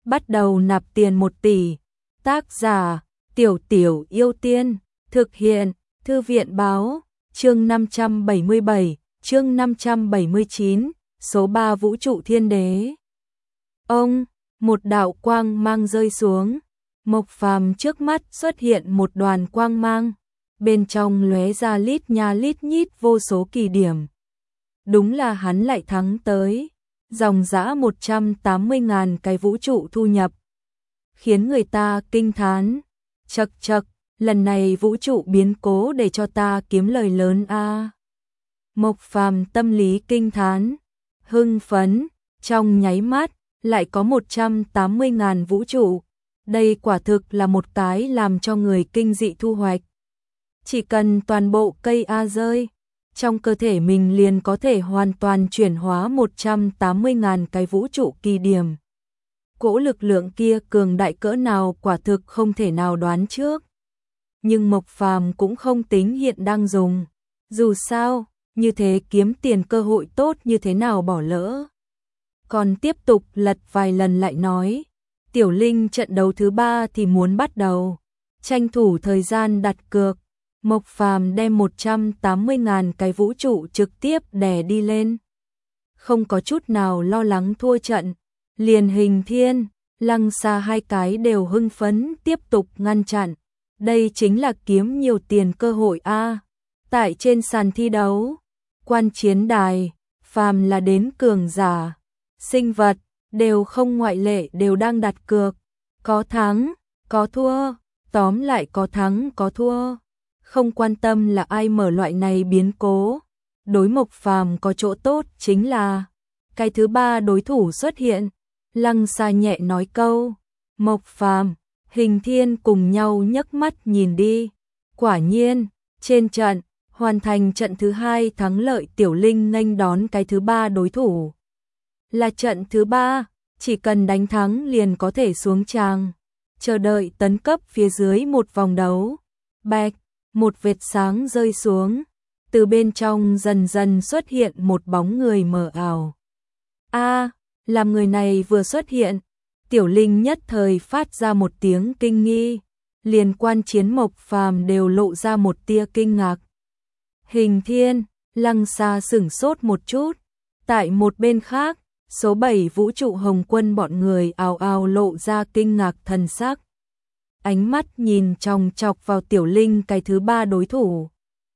bắt đầu nạp tiền 1 tỷ. Tác giả, Tiểu Tiểu Yêu Tiên, thực hiện, Thư viện báo, chương 577, chương 579, số 3 vũ trụ thiên đế. Ông, một đạo quang mang rơi xuống, Mộc Phàm trước mắt xuất hiện một đoàn quang mang, bên trong lóe ra lít nha lít nhít vô số kỳ điểm. Đúng là hắn lại thắng tới, dòng dã 180.000 cái vũ trụ thu nhập, khiến người ta kinh thán. Chậc chậc, lần này vũ trụ biến cố để cho ta kiếm lời lớn a. Mộc Phàm tâm lý kinh thán, hưng phấn, trong nháy mắt lại có 180.000 vũ trụ. Đây quả thực là một cái làm cho người kinh dị thu hoạch. Chỉ cần toàn bộ cây A rơi, trong cơ thể mình liền có thể hoàn toàn chuyển hóa 180.000 cái vũ trụ kỳ điểm. Cỗ lực lượng kia cường đại cỡ nào quả thực không thể nào đoán trước. Nhưng Mộc Phàm cũng không tính hiện đang dùng. Dù sao, như thế kiếm tiền cơ hội tốt như thế nào bỏ lỡ. Còn tiếp tục lật vài lần lại nói, Tiểu Linh trận đấu thứ 3 thì muốn bắt đầu. Tranh thủ thời gian đặt cược, Mộc Phàm đem 180.000 cái vũ trụ trực tiếp đè đi lên. Không có chút nào lo lắng thua trận, liền Hình Thiên, Lăng Xa hai cái đều hưng phấn tiếp tục ngăn chặn. Đây chính là kiếm nhiều tiền cơ hội a. Tại trên sàn thi đấu, quan chiến đài, phàm là đến cường giả, sinh vật, đều không ngoại lệ đều đang đặt cược. Có thắng, có thua, tóm lại có thắng có thua. Không quan tâm là ai mở loại này biến cố. Đối Mộc Phàm có chỗ tốt chính là cái thứ 3 đối thủ xuất hiện. Lăng Xa nhẹ nói câu, Mộc Phàm, Hình Thiên cùng nhau nhấc mắt nhìn đi. Quả nhiên, trên trận, hoàn thành trận thứ 2 thắng lợi, Tiểu Linh nghênh đón cái thứ 3 đối thủ. Là trận thứ 3, chỉ cần đánh thắng liền có thể xuống tràng, chờ đợi tấn cấp phía dưới một vòng đấu. Bạch, một vệt sáng rơi xuống, từ bên trong dần dần xuất hiện một bóng người mờ ảo. A, làm người này vừa xuất hiện, Tiểu Linh nhất thời phát ra một tiếng kinh nghi, liền quan chiến Mộc Phàm đều lộ ra một tia kinh ngạc. Hình Thiên, Lăng Xa sửng sốt một chút, tại một bên khác, số 7 vũ trụ Hồng Quân bọn người ào ào lộ ra kinh ngạc thần sắc. Ánh mắt nhìn chòng chọc vào Tiểu Linh cái thứ 3 đối thủ.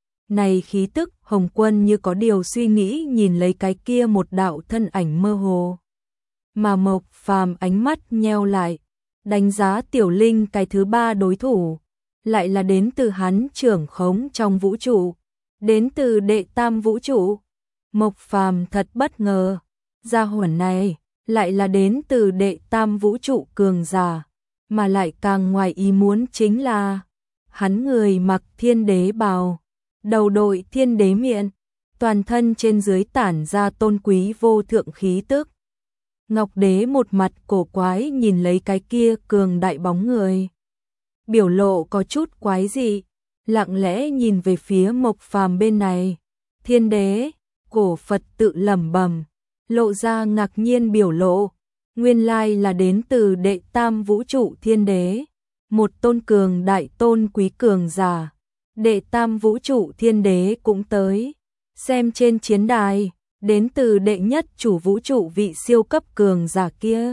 Này khí tức, Hồng Quân như có điều suy nghĩ nhìn lấy cái kia một đạo thân ảnh mơ hồ. Mà Mộc Phàm ánh mắt nheo lại, đánh giá Tiểu Linh cái thứ 3 đối thủ, lại là đến từ hắn trưởng khống trong vũ trụ, đến từ đệ tam vũ trụ. Mộc Phàm thật bất ngờ, gia hỏa này lại là đến từ đệ tam vũ trụ cường giả, mà lại càng ngoài ý muốn chính là hắn người mặc thiên đế bào, đầu đội thiên đế miện, toàn thân trên dưới tản ra tôn quý vô thượng khí tức. Ngọc Đế một mặt cổ quái nhìn lấy cái kia cường đại bóng người, biểu lộ có chút quái dị, lặng lẽ nhìn về phía Mộc Phàm bên này. Thiên đế, cổ Phật tự lẩm bẩm, lộ ra ngạc nhiên biểu lộ, nguyên lai là đến từ đệ tam vũ trụ thiên đế, một tôn cường đại tôn quý cường giả. Đệ tam vũ trụ thiên đế cũng tới, xem trên chiến đài, đến từ đệ nhất chủ vũ trụ vị siêu cấp cường giả kia.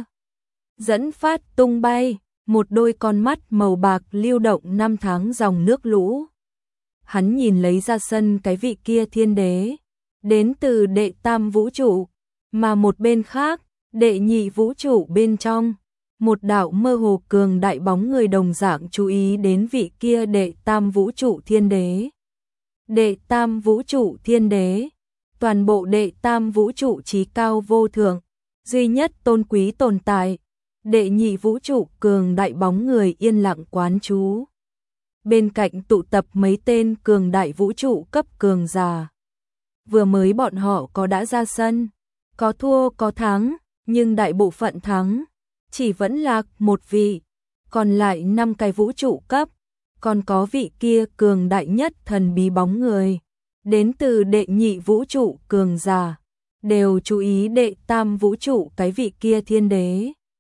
Dẫn phát tung bay, một đôi con mắt màu bạc lưu động năm tháng dòng nước lũ. Hắn nhìn lấy ra sân cái vị kia thiên đế, đến từ đệ tam vũ trụ, mà một bên khác, đệ nhị vũ trụ bên trong, một đạo mơ hồ cường đại bóng người đồng dạng chú ý đến vị kia đệ tam vũ trụ thiên đế. Đệ tam vũ trụ thiên đế, toàn bộ đệ tam vũ trụ chí cao vô thượng, duy nhất tôn quý tồn tại. Đệ nhị vũ trụ cường đại bóng người yên lặng quán chú. Bên cạnh tụ tập mấy tên cường đại vũ trụ cấp cường giả. Vừa mới bọn họ có đã ra sân, có thua có thắng, nhưng đại bộ phận thắng chỉ vẫn lạc một vị, còn lại 5 cái vũ trụ cấp, còn có vị kia cường đại nhất thần bí bóng người, đến từ đệ nhị vũ trụ cường giả, đều chú ý đệ tam vũ trụ cái vị kia thiên đế.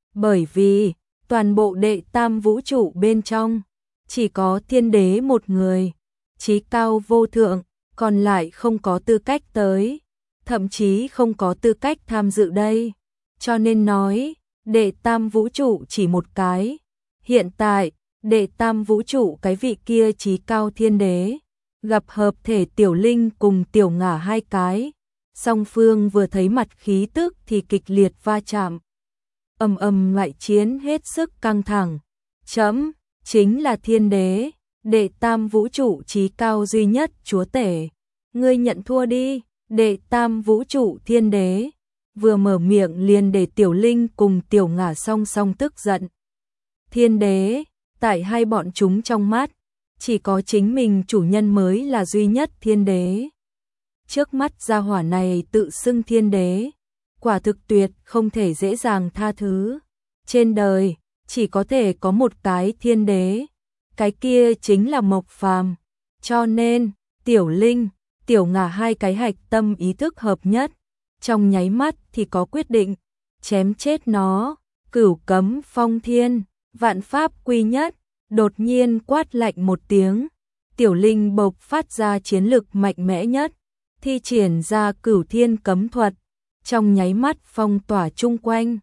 Bởi vì, toàn bộ đệ tam vũ trụ bên trong, chỉ có thiên đế một người, chí cao vô thượng, còn lại không có tư cách tới, thậm chí không có tư cách tham dự đây. Cho nên nói, đệ tam vũ trụ chỉ một cái. Hiện tại, đệ tam vũ trụ cái vị kia chí cao thiên đế, gặp hợp thể Tiểu Linh cùng Tiểu Ngả hai cái. Song phương vừa thấy mặt khí tức thì kịch liệt va chạm. Ầm ầm ngoại chiến hết sức căng thẳng. Chấm, chính là thiên đế, đệ tam vũ trụ chí cao duy nhất chúa tể. Ngươi nhận thua đi, đệ tam vũ trụ thiên đế. Vừa mở miệng liền để Tiểu Linh cùng Tiểu Ngả song song tức giận. Thiên đế, tại hai bọn chúng trong mắt, chỉ có chính mình chủ nhân mới là duy nhất thiên đế. Trước mắt gia hỏa này tự xưng thiên đế, quả thực tuyệt không thể dễ dàng tha thứ. Trên đời, chỉ có thể có một cái thiên đế, cái kia chính là Mộc Phàm. Cho nên, Tiểu Linh, Tiểu Ngả hai cái hạch tâm ý thức hợp nhất, trong nháy mắt thì có quyết định, chém chết nó, cửu cấm phong thiên, vạn pháp quy nhất. Đột nhiên quát lạnh một tiếng, Tiểu Linh bộc phát ra chiến lực mạnh mẽ nhất, thi triển ra cửu thiên cấm thuật, trong nháy mắt phong tỏa chung quanh,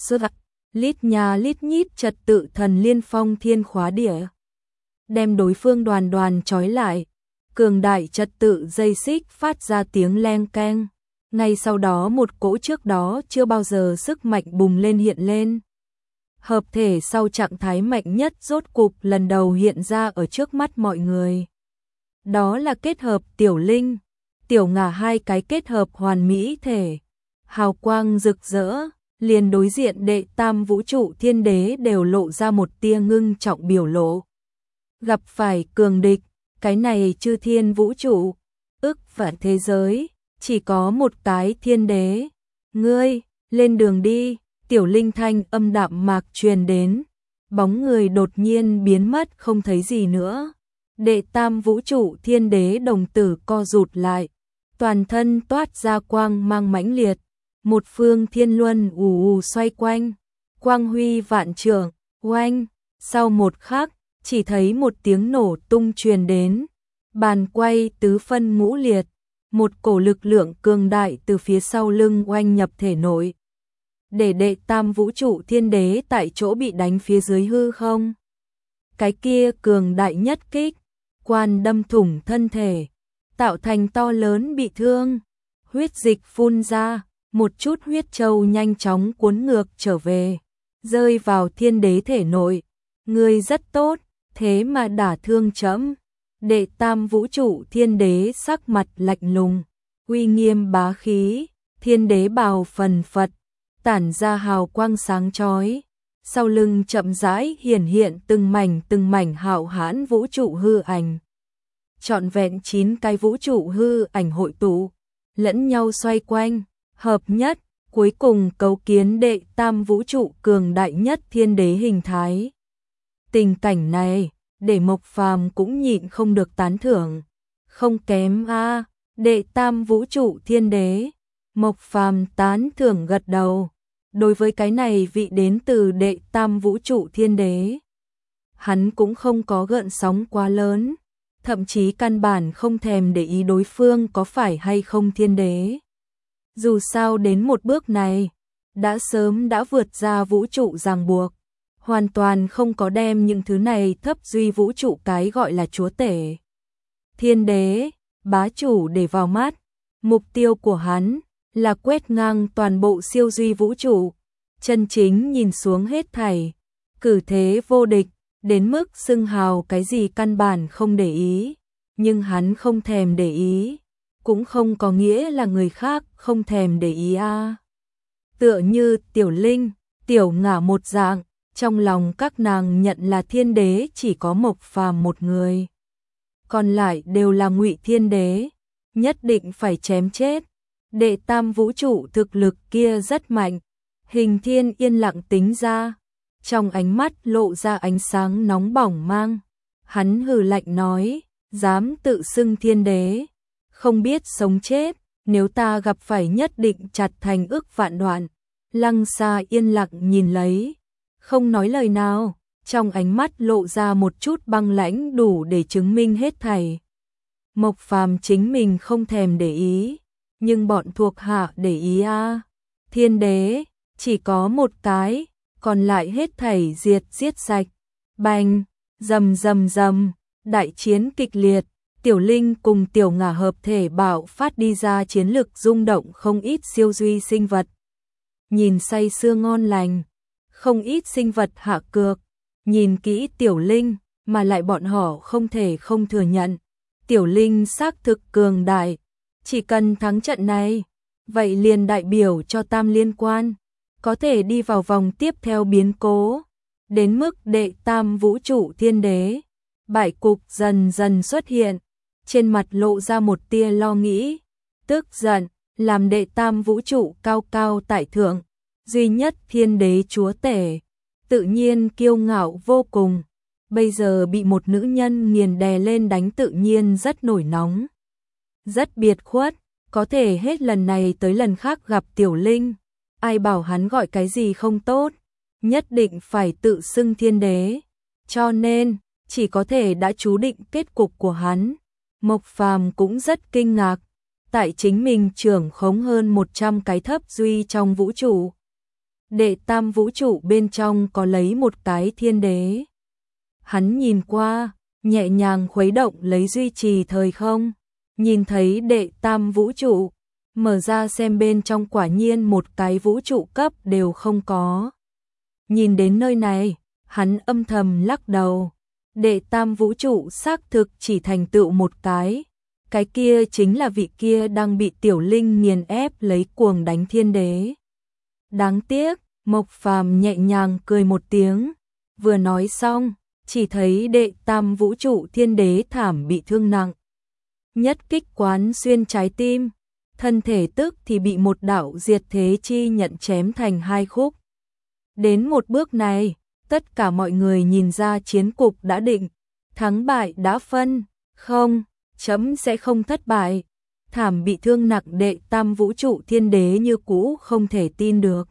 lít nhà lít nhít trật tự thần liên phong thiên khóa địa, đem đối phương đoàn đoàn trói lại, cường đại trật tự dây xích phát ra tiếng leng keng. Ngay sau đó một cỗ trước đó chưa bao giờ sức mạnh bùng lên hiện lên. Hợp thể sau trạng thái mạnh nhất rốt cục lần đầu hiện ra ở trước mắt mọi người. Đó là kết hợp Tiểu Linh, Tiểu Ngả hai cái kết hợp hoàn mỹ thể. Hào quang rực rỡ, liền đối diện đệ tam vũ trụ thiên đế đều lộ ra một tia ngưng trọng biểu lộ. Gặp phải cường địch, cái này chư thiên vũ trụ, ức vạn thế giới, chỉ có một cái thiên đế. Ngươi, lên đường đi. Tiểu Linh thanh âm đạm mạc truyền đến, bóng người đột nhiên biến mất không thấy gì nữa. Đệ tam vũ trụ thiên đế đồng tử co rụt lại, toàn thân toát ra quang mang mãnh liệt, một phương thiên luân ù ù xoay quanh, quang huy vạn trượng, oanh, sau một khắc, chỉ thấy một tiếng nổ tung truyền đến, bàn quay tứ phân ngũ liệt, một cổ lực lượng cường đại từ phía sau lưng oanh nhập thể nội. Để đệ tam vũ trụ thiên đế tại chỗ bị đánh phía dưới hư không. Cái kia cường đại nhất kích, quan đâm thủng thân thể, tạo thành to lớn bị thương, huyết dịch phun ra, một chút huyết châu nhanh chóng cuốn ngược trở về, rơi vào thiên đế thể nội. Ngươi rất tốt, thế mà đả thương trẫm. Đệ tam vũ trụ thiên đế sắc mặt lạnh lùng, uy nghiêm bá khí, thiên đế bào phần phật, tản ra hào quang sáng chói, sau lưng chậm rãi hiển hiện từng mảnh hạo hãn vũ trụ hư ảnh. Trọn vẹn 9 cái vũ trụ hư ảnh hội tụ, lẫn nhau xoay quanh, hợp nhất, cuối cùng cấu kiến đệ tam vũ trụ cường đại nhất thiên đế hình thái. Tình cảnh này, để Mộc Phàm cũng nhịn không được tán thưởng. Không kém a, đệ tam vũ trụ thiên đế. Mộc Phàm tán thưởng gật đầu. Đối với cái này vị đến từ đệ tam vũ trụ thiên đế, hắn cũng không có gợn sóng quá lớn, thậm chí căn bản không thèm để ý đối phương có phải hay không thiên đế. Dù sao đến một bước này, đã sớm đã vượt ra vũ trụ ràng buộc, hoàn toàn không có đem những thứ này thấp duy vũ trụ cái gọi là chúa tể. Thiên đế, bá chủ để vào mắt, mục tiêu của hắn là quét ngang toàn bộ siêu duy vũ trụ, chân chính nhìn xuống hết thảy, cử thế vô địch, đến mức xưng hào cái gì căn bản không để ý, nhưng hắn không thèm để ý, cũng không có nghĩa là người khác không thèm để ý a. Tựa như Tiểu Linh, Tiểu Ngả một dạng, trong lòng các nàng nhận là thiên đế chỉ có Mộc Phàm một người, còn lại đều là ngụy thiên đế, nhất định phải chém chết. Đệ tam vũ trụ thực lực kia rất mạnh, Hình Thiên yên lặng tính ra, trong ánh mắt lộ ra ánh sáng nóng bỏng mang. Hắn hừ lạnh nói, dám tự xưng thiên đế, không biết sống chết, nếu ta gặp phải nhất định chặt thành ức vạn đoạn. Lăng Sa yên lặng nhìn lấy, không nói lời nào, trong ánh mắt lộ ra một chút băng lãnh đủ để chứng minh hết thảy. Mộc Phàm chính mình không thèm để ý, nhưng bọn thuộc hạ để ý a. Thiên đế, chỉ có một cái, còn lại hết thảy giết sạch. Bành, rầm rầm rầm, đại chiến kịch liệt, Tiểu Linh cùng Tiểu Ngả hợp thể bạo phát đi ra chiến lực rung động không ít siêu duy sinh vật. Nhìn say sưa ngon lành, không ít sinh vật hạ cược, nhìn kỹ Tiểu Linh, mà lại bọn họ không thể không thừa nhận. Tiểu Linh xác thực cường đại, chỉ cần thắng trận này, vậy liền đại biểu cho Tam Liên Quan, có thể đi vào vòng tiếp theo biến cố, đến mức đệ tam vũ trụ thiên đế. Bại cục dần dần xuất hiện, trên mặt lộ ra một tia lo nghĩ, tức giận, làm đệ tam vũ trụ cao cao tại thượng, duy nhất thiên đế chúa tể, tự nhiên kiêu ngạo vô cùng. Bây giờ bị một nữ nhân nghiền đè lên đánh tự nhiên rất nổi nóng, rất biệt khuất, có thể hết lần này tới lần khác gặp Tiểu Linh, ai bảo hắn gọi cái gì không tốt, nhất định phải tự xưng thiên đế, cho nên chỉ có thể đã chú định kết cục của hắn. Mộc Phàm cũng rất kinh ngạc, tại chính mình trưởng khống hơn 100 cái thấp duy trong vũ trụ. Đệ tam vũ trụ bên trong có lấy một cái thiên đế. Hắn nhìn qua, nhẹ nhàng khuấy động lấy duy trì thời không, nhìn thấy đệ tam vũ trụ, mở ra xem bên trong quả nhiên một cái vũ trụ cấp đều không có. Nhìn đến nơi này, hắn âm thầm lắc đầu, đệ tam vũ trụ xác thực chỉ thành tựu một cái kia chính là vị kia đang bị Tiểu Linh nghiền ép lấy cuồng đánh thiên đế. Đáng tiếc, Mộc Phàm nhẹ nhàng cười một tiếng, vừa nói xong, chỉ thấy đệ tam vũ trụ thiên đế thảm bị thương nặng. Nhất kích quán xuyên trái tim, thân thể tức thì bị một đạo diệt thế chi nhận chém thành hai khúc. Đến một bước này, tất cả mọi người nhìn ra chiến cục đã định, thắng bại đã phân, không, chấm sẽ không thất bại. Thảm bị thương nặng đệ tam vũ trụ thiên đế như cũ không thể tin được,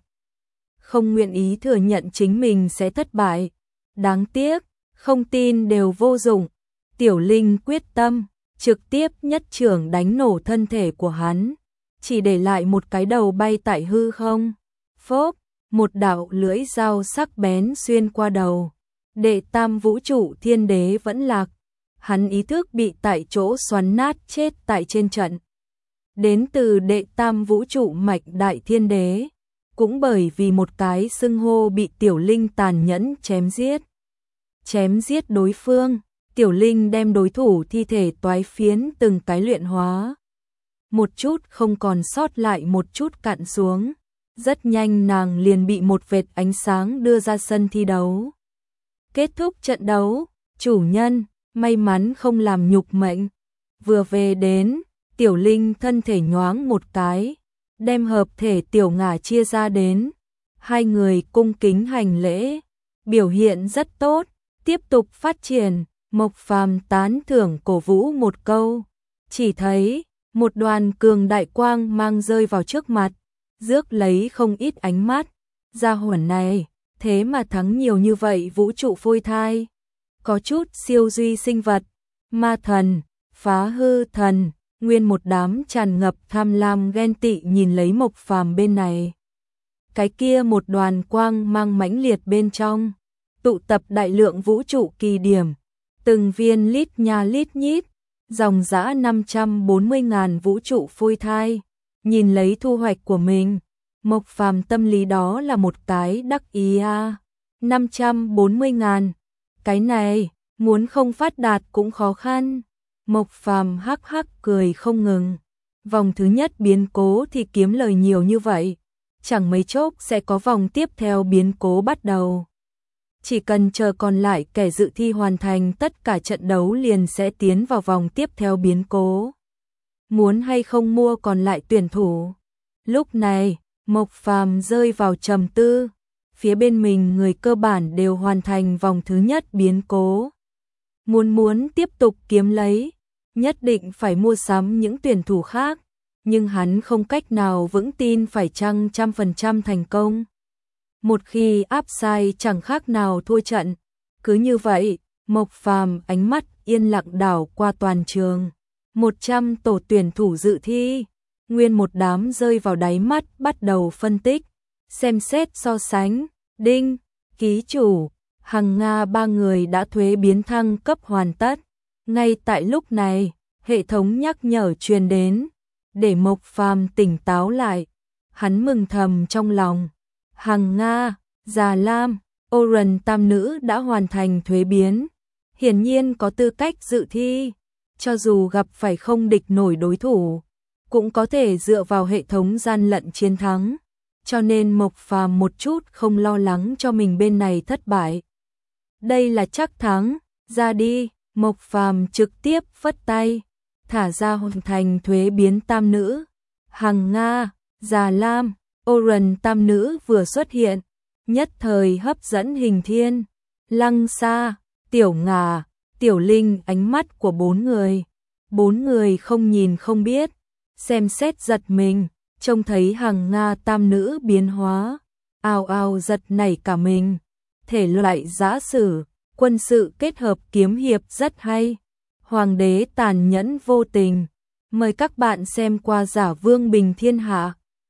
không nguyện ý thừa nhận chính mình sẽ thất bại. Đáng tiếc, không tin đều vô dụng. Tiểu Linh quyết tâm, trực tiếp nhất trưởng đánh nổ thân thể của hắn, chỉ để lại một cái đầu bay tại hư không. Phốp, một đạo lưỡi dao sắc bén xuyên qua đầu. Đệ tam vũ trụ thiên đế vẫn lạc, hắn ý thức bị tại chỗ xoắn nát chết tại trên trận. Đến từ đệ tam vũ trụ mạch đại thiên đế, cũng bởi vì một cái xưng hô bị Tiểu Linh tàn nhẫn chém giết. Chém giết đối phương, Tiểu Linh đem đối thủ thi thể toái phiến từng cái luyện hóa. Một chút không còn sót lại một chút cạn xuống. Rất nhanh nàng liền bị một vệt ánh sáng đưa ra sân thi đấu. Kết thúc trận đấu, chủ nhân, may mắn không làm nhục mệnh. Vừa về đến, Tiểu Linh thân thể nhoáng một cái, đem hợp thể Tiểu Ngả chia ra đến. Hai người cung kính hành lễ, biểu hiện rất tốt, tiếp tục phát triển. Mộc Phàm tán thưởng cổ vũ một câu, chỉ thấy một đoàn cường đại quang mang rơi vào trước mặt, rước lấy không ít ánh mắt. Gia hỏa này, thế mà thắng nhiều như vậy vũ trụ phôi thai. Có chút siêu duy sinh vật, ma thần, phá hư thần, nguyên một đám tràn ngập tham lam ghen tị nhìn lấy Mộc Phàm bên này. Cái kia một đoàn quang mang mãnh liệt bên trong, tụ tập đại lượng vũ trụ kỳ điểm, từng viên lít nha lít nhít, dòng dã 540.000 vũ trụ phôi thai. Nhìn lấy thu hoạch của mình, Mộc Phàm tâm lý đó là một cái đắc ý a. 540.000, cái này, muốn không phát đạt cũng khó khăn. Mộc Phàm hắc hắc cười không ngừng. Vòng thứ nhất biến cố thì kiếm lời nhiều như vậy, chẳng mấy chốc sẽ có vòng tiếp theo biến cố bắt đầu. Chỉ cần chờ còn lại kẻ dự thi hoàn thành tất cả trận đấu liền sẽ tiến vào vòng tiếp theo biến cố. Muốn hay không mua còn lại tuyển thủ. Lúc này, Mộc Phàm rơi vào trầm tư, phía bên mình người cơ bản đều hoàn thành vòng thứ nhất biến cố. Muốn tiếp tục kiếm lấy, nhất định phải mua sắm những tuyển thủ khác, nhưng hắn không cách nào vững tin phải chăng 100% thành công. Một khi áp sai chẳng khác nào thua trận. Cứ như vậy, Mộc Phàm ánh mắt yên lặng đảo qua toàn trường. 100 tổ tuyển thủ dự thi, nguyên một đám rơi vào đáy mắt bắt đầu phân tích, xem xét so sánh. Đinh, ký chủ, Hằng Nga ba người đã thuế biến thăng cấp hoàn tất. Ngay tại lúc này, hệ thống nhắc nhở truyền đến, để Mộc Phàm tỉnh táo lại. Hắn mừng thầm trong lòng, Hằng Nga, Già Lam, Oren tam nữ đã hoàn thành thuế biến, hiển nhiên có tư cách dự thi, cho dù gặp phải không địch nổi đối thủ, cũng có thể dựa vào hệ thống gian lận chiến thắng, cho nên Mộc Phàm một chút không lo lắng cho mình bên này thất bại. Đây là chắc thắng, ra đi. Mộc Phàm trực tiếp phất tay, thả ra hoàn thành thuế biến tam nữ. Hằng Nga, Già Lam, Oren tam nữ vừa xuất hiện, nhất thời hấp dẫn Hình Thiên, Lăng Sa, Tiểu Ngà, Tiểu Linh ánh mắt của bốn người. Bốn người không nhìn không biết, xem xét giật mình, trông thấy Hằng Nga tam nữ biến hóa, ào ào giật nảy cả mình. Thể loại giã sử, quân sự kết hợp kiếm hiệp rất hay. Hoàng đế tàn nhẫn vô tình. Mời các bạn xem qua Giả Vương Bình Thiên Hạ.